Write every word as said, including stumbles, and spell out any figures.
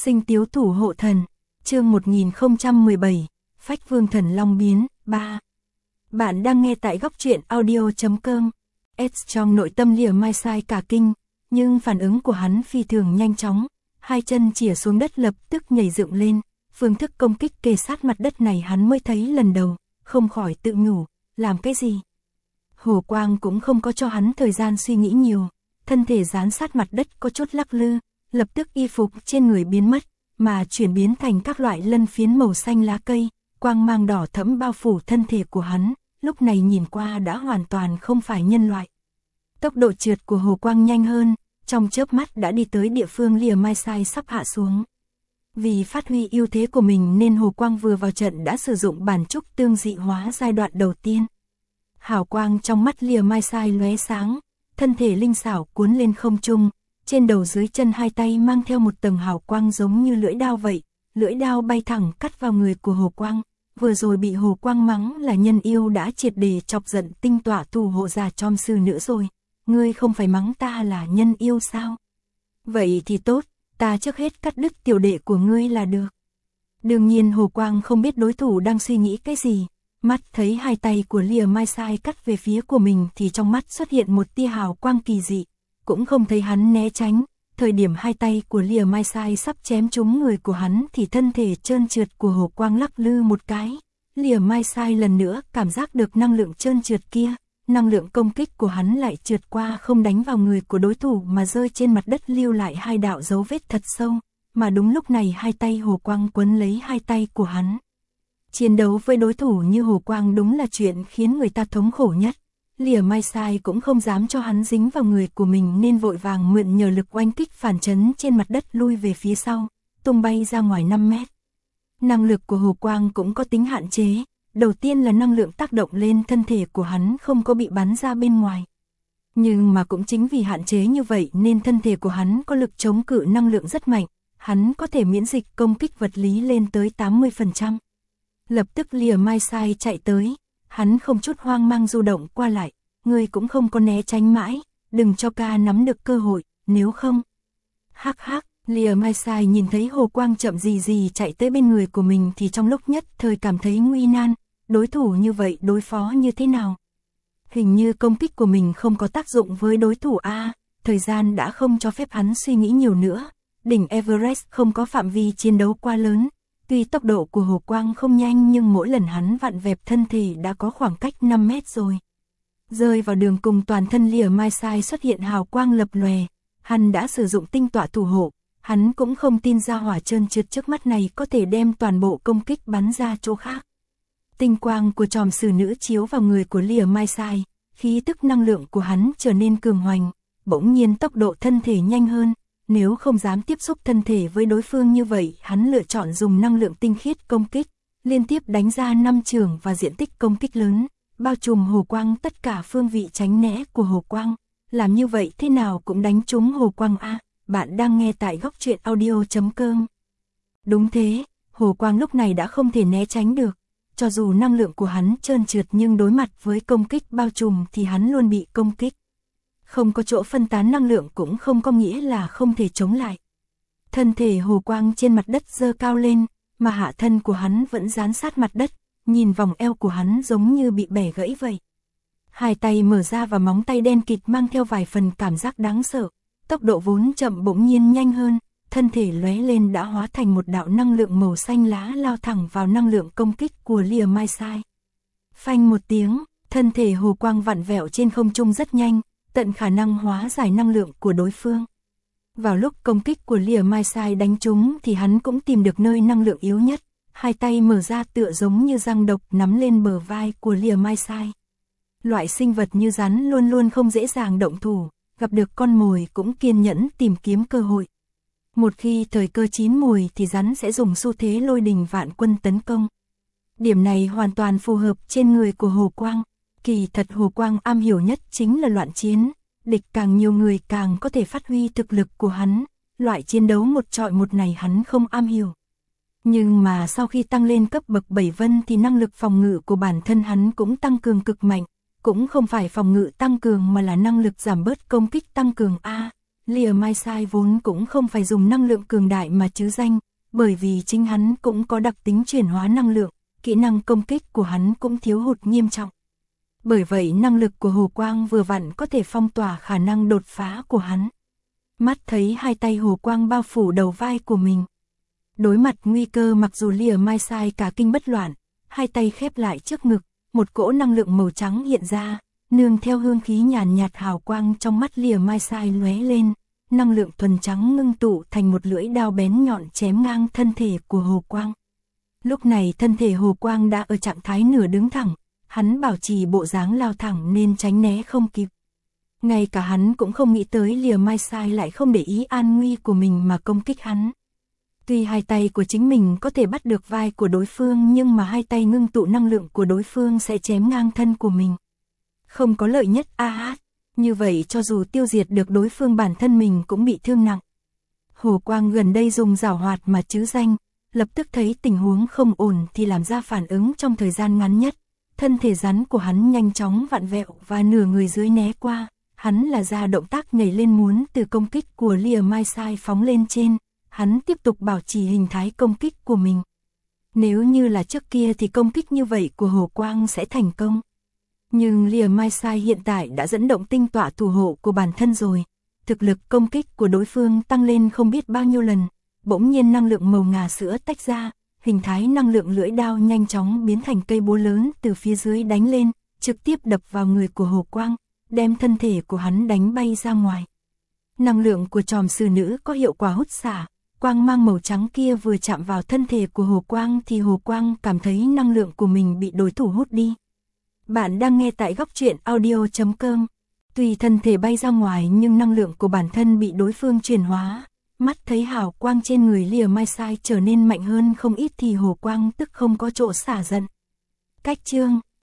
Sinh Tiếu Thủ Hộ Thần, chương một nghìn không trăm mười bảy, Phách Vương Thần Long Biến, ba. Bạn đang nghe tại góc truyện audio chấm com. S trong nội tâm Lìa Mai Sai cả kinh, nhưng phản ứng của hắn phi thường nhanh chóng, hai chân chìa xuống đất lập tức nhảy dựng lên, phương thức công kích kề sát mặt đất này hắn mới thấy lần đầu, không khỏi tự nhủ, làm cái gì? Hồ quang cũng không có cho hắn thời gian suy nghĩ nhiều, thân thể dán sát mặt đất có chút lắc lư, lập tức y phục trên người biến mất, mà chuyển biến thành các loại lân phiến màu xanh lá cây, quang mang đỏ thẫm bao phủ thân thể của hắn, lúc này nhìn qua đã hoàn toàn không phải nhân loại. Tốc độ trượt của hồ quang nhanh hơn, trong chớp mắt đã đi tới địa phương Lìa Mai Sai sắp hạ xuống. Vì phát huy ưu thế của mình nên hồ quang vừa vào trận đã sử dụng bản trúc tương dị hóa giai đoạn đầu tiên. Hào quang trong mắt Lìa Mai Sai lóe sáng, thân thể linh xảo cuốn lên không trung, trên đầu dưới chân hai tay mang theo một tầng hào quang giống như lưỡi dao vậy, lưỡi dao bay thẳng cắt vào người của hồ quang. Vừa rồi bị hồ quang mắng là nhân yêu đã triệt để chọc giận tinh tọa thủ hộ giả Chom sư nữa rồi. Ngươi không phải mắng ta là nhân yêu sao? Vậy thì tốt, ta trước hết cắt đứt tiểu đệ của ngươi là được. Đương nhiên hồ quang không biết đối thủ đang suy nghĩ cái gì. Mắt thấy hai tay của Lìa Mai Sai cắt về phía của mình thì trong mắt xuất hiện một tia hào quang kỳ dị. Cũng không thấy hắn né tránh. Thời điểm hai tay của Lìa Mai Sai sắp chém trúng người của hắn thì thân thể trơn trượt của hồ quang lắc lư một cái. Lìa Mai Sai lần nữa cảm giác được năng lượng trơn trượt kia. Năng lượng công kích của hắn lại trượt qua không đánh vào người của đối thủ mà rơi trên mặt đất lưu lại hai đạo dấu vết thật sâu. Mà đúng lúc này hai tay hồ quang quấn lấy hai tay của hắn. Chiến đấu với đối thủ như hồ quang đúng là chuyện khiến người ta thống khổ nhất. Lìa Mai Sai cũng không dám cho hắn dính vào người của mình nên vội vàng mượn nhờ lực oanh kích phản chấn trên mặt đất lui về phía sau, tung bay ra ngoài năm mét. Năng lực của hồ quang cũng có tính hạn chế, đầu tiên là năng lượng tác động lên thân thể của hắn không có bị bắn ra bên ngoài. Nhưng mà cũng chính vì hạn chế như vậy nên thân thể của hắn có lực chống cự năng lượng rất mạnh, hắn có thể miễn dịch công kích vật lý lên tới tám mươi phần trăm. Lập tức Lìa Mai Sai chạy tới. Hắn không chút hoang mang du động qua lại, ngươi cũng không có né tránh mãi, đừng cho ca nắm được cơ hội, nếu không. Hắc hắc, Lìa Mai Sai nhìn thấy hồ quang chậm gì gì chạy tới bên người của mình thì trong lúc nhất thời cảm thấy nguy nan, đối thủ như vậy đối phó như thế nào? Hình như công kích của mình không có tác dụng với đối thủ a, thời gian đã không cho phép hắn suy nghĩ nhiều nữa, đỉnh Everest không có phạm vi chiến đấu quá lớn. Tuy tốc độ của hồ quang không nhanh nhưng mỗi lần hắn vặn vẹp thân thể đã có khoảng cách năm mét rồi. Rơi vào đường cùng toàn thân Lìa Mai Sai xuất hiện hào quang lập lòe, hắn đã sử dụng tinh tọa thủ hộ, hắn cũng không tin ra hỏa trơn trượt trước mắt này có thể đem toàn bộ công kích bắn ra chỗ khác. Tinh quang của Chòm sử nữ chiếu vào người của Lìa Mai Sai, khí tức năng lượng của hắn trở nên cường hoành, bỗng nhiên tốc độ thân thể nhanh hơn. Nếu không dám tiếp xúc thân thể với đối phương như vậy, hắn lựa chọn dùng năng lượng tinh khiết công kích, liên tiếp đánh ra năm chưởng và diện tích công kích lớn, bao trùm hồ quang tất cả phương vị tránh né của hồ quang. Làm như vậy thế nào cũng đánh trúng hồ quang a. Bạn đang nghe tại góc truyện audio chấm com. Đúng thế, hồ quang lúc này đã không thể né tránh được. Cho dù năng lượng của hắn trơn trượt nhưng đối mặt với công kích bao trùm thì hắn luôn bị công kích. Không có chỗ phân tán năng lượng cũng không có nghĩa là không thể chống lại. Thân thể hồ quang trên mặt đất dơ cao lên, mà hạ thân của hắn vẫn dán sát mặt đất, nhìn vòng eo của hắn giống như bị bẻ gãy vậy. Hai tay mở ra và móng tay đen kịt mang theo vài phần cảm giác đáng sợ, tốc độ vốn chậm bỗng nhiên nhanh hơn, thân thể lóe lên đã hóa thành một đạo năng lượng màu xanh lá lao thẳng vào năng lượng công kích của Lìa Mai Sai. Phanh một tiếng, thân thể hồ quang vặn vẹo trên không trung rất nhanh, tận khả năng hóa giải năng lượng của đối phương. Vào lúc công kích của Lìa Mai Sai đánh trúng thì hắn cũng tìm được nơi năng lượng yếu nhất, hai tay mở ra tựa giống như răng độc nắm lên bờ vai của Lìa Mai Sai. Loại sinh vật như rắn luôn luôn không dễ dàng động thủ, gặp được con mồi cũng kiên nhẫn tìm kiếm cơ hội. Một khi thời cơ chín mùi thì rắn sẽ dùng xu thế lôi đình vạn quân tấn công. Điểm này hoàn toàn phù hợp trên người của hồ quang. Kỳ thật hồ quang am hiểu nhất chính là loạn chiến, địch càng nhiều người càng có thể phát huy thực lực của hắn, loại chiến đấu một trọi một này hắn không am hiểu. Nhưng mà sau khi tăng lên cấp bậc bảy vân thì năng lực phòng ngự của bản thân hắn cũng tăng cường cực mạnh, cũng không phải phòng ngự tăng cường mà là năng lực giảm bớt công kích tăng cường a. Lìa Mai Sai vốn cũng không phải dùng năng lượng cường đại mà chứ danh, bởi vì chính hắn cũng có đặc tính chuyển hóa năng lượng, kỹ năng công kích của hắn cũng thiếu hụt nghiêm trọng. Bởi vậy năng lực của Hồ Quang vừa vặn có thể phong tỏa khả năng đột phá của hắn. Mắt thấy hai tay Hồ Quang bao phủ đầu vai của mình. Đối mặt nguy cơ, mặc dù Lìa Mai Sai cả kinh bất loạn, hai tay khép lại trước ngực, một cỗ năng lượng màu trắng hiện ra, nương theo hương khí nhàn nhạt hào quang trong mắt Lìa Mai Sai lóe lên, năng lượng thuần trắng ngưng tụ thành một lưỡi đao bén nhọn chém ngang thân thể của Hồ Quang. Lúc này thân thể Hồ Quang đã ở trạng thái nửa đứng thẳng, hắn bảo trì bộ dáng lao thẳng nên tránh né không kịp. Ngay cả hắn cũng không nghĩ tới Lìa Mai Sai lại không để ý an nguy của mình mà công kích hắn. Tuy hai tay của chính mình có thể bắt được vai của đối phương, nhưng mà hai tay ngưng tụ năng lượng của đối phương sẽ chém ngang thân của mình. Không có lợi nhất a hát, như vậy cho dù tiêu diệt được đối phương bản thân mình cũng bị thương nặng. Hồ Quang gần đây dùng giảo hoạt mà chứ danh, lập tức thấy tình huống không ổn thì làm ra phản ứng trong thời gian ngắn nhất. Thân thể rắn của hắn nhanh chóng vặn vẹo và nửa người dưới né qua, hắn là ra động tác nhảy lên muốn từ công kích của Lìa Mai Sai phóng lên trên, hắn tiếp tục bảo trì hình thái công kích của mình. Nếu như là trước kia thì công kích như vậy của Hồ Quang sẽ thành công. Nhưng Lìa Mai Sai hiện tại đã dẫn động tinh tọa thủ hộ của bản thân rồi, thực lực công kích của đối phương tăng lên không biết bao nhiêu lần, bỗng nhiên năng lượng màu ngà sữa tách ra, hình thái năng lượng lưỡi đao nhanh chóng biến thành cây búa lớn từ phía dưới đánh lên, trực tiếp đập vào người của Hồ Quang, đem thân thể của hắn đánh bay ra ngoài. Năng lượng của tròm sư nữ có hiệu quả hút xả, quang mang màu trắng kia vừa chạm vào thân thể của Hồ Quang thì Hồ Quang cảm thấy năng lượng của mình bị đối thủ hút đi. Bạn đang nghe tại góc truyện audio chấm com. Tuy thân thể bay ra ngoài nhưng năng lượng của bản thân bị đối phương chuyển hóa. Mắt thấy hào quang trên người Lìa Mai Sai trở nên mạnh hơn không ít thì Hồ Quang tức không có chỗ xả giận. Cách chương